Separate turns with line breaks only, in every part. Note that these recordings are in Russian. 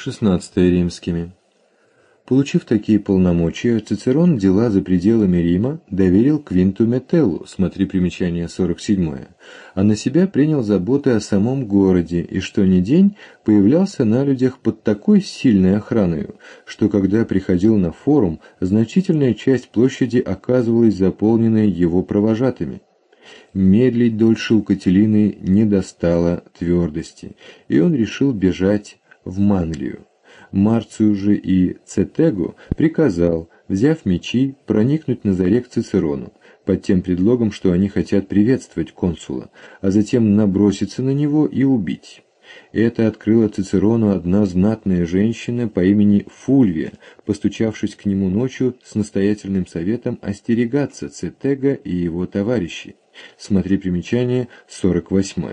XVI римскими. Получив такие полномочия, Цицерон дела за пределами Рима доверил Квинту Метеллу, смотри примечание 47, а на себя принял заботы о самом городе и что ни день появлялся на людях под такой сильной охраной, что когда приходил на форум, значительная часть площади оказывалась заполненной его провожатыми. Медлить дольше у Кателины не достало твердости, и он решил бежать в Манлию. Марцию же и Цетегу приказал, взяв мечи, проникнуть на заре к Цицерону, под тем предлогом, что они хотят приветствовать консула, а затем наброситься на него и убить. Это открыла Цицерону одна знатная женщина по имени Фульвия, постучавшись к нему ночью с настоятельным советом остерегаться Цетега и его товарищей. Смотри примечание 48.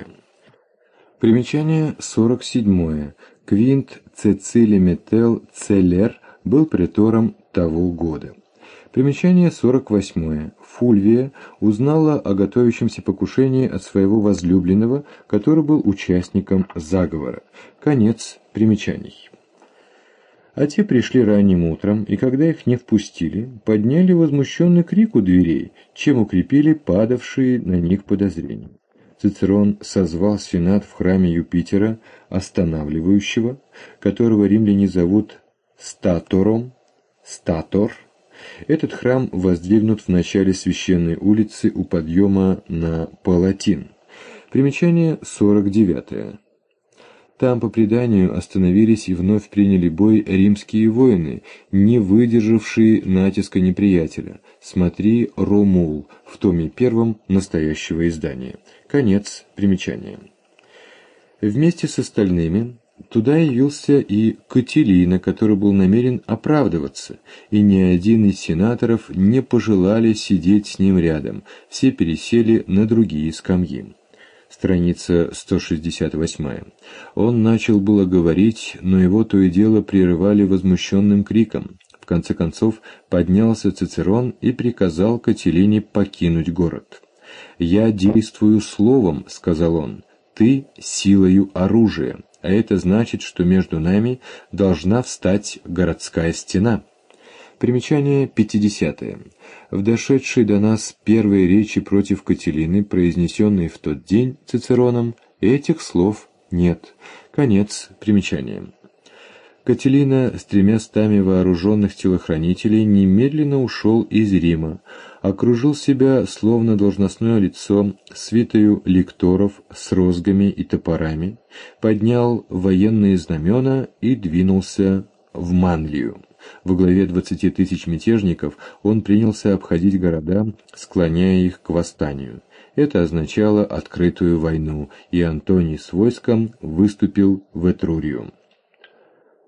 Примечание 47. Квинт Цецилий Метелл Целлер был претором того года. Примечание 48. Фульвия узнала о готовящемся покушении от своего возлюбленного, который был участником заговора. Конец примечаний. А те пришли ранним утром, и когда их не впустили, подняли возмущенный крик у дверей, чем укрепили падавшие на них подозрения. Цицерон созвал сенат в храме Юпитера, останавливающего, которого римляне зовут Статором, Статор. Этот храм воздвигнут в начале священной улицы у подъема на Палатин. Примечание 49. Там, по преданию, остановились и вновь приняли бой римские воины, не выдержавшие натиска неприятеля. Смотри Ромул в томе 1 настоящего издания. Конец примечания. Вместе с остальными туда явился и Кателина, который был намерен оправдываться, и ни один из сенаторов не пожелали сидеть с ним рядом, все пересели на другие скамьи. Страница 168. Он начал было говорить, но его то и дело прерывали возмущенным криком. В конце концов поднялся Цицерон и приказал Кателине покинуть город. «Я действую словом», — сказал он, — «ты силою оружия, а это значит, что между нами должна встать городская стена». Примечание 50. В дошедшей до нас первой речи против Кателины, произнесенной в тот день Цицероном, этих слов нет. Конец примечания. Кателина с 300 вооруженных телохранителей немедленно ушел из Рима, окружил себя, словно должностное лицо, свитою лекторов с розгами и топорами, поднял военные знамена и двинулся в Манлию. Во главе 20 тысяч мятежников он принялся обходить города, склоняя их к восстанию. Это означало открытую войну, и Антоний с войском выступил в Этрурию.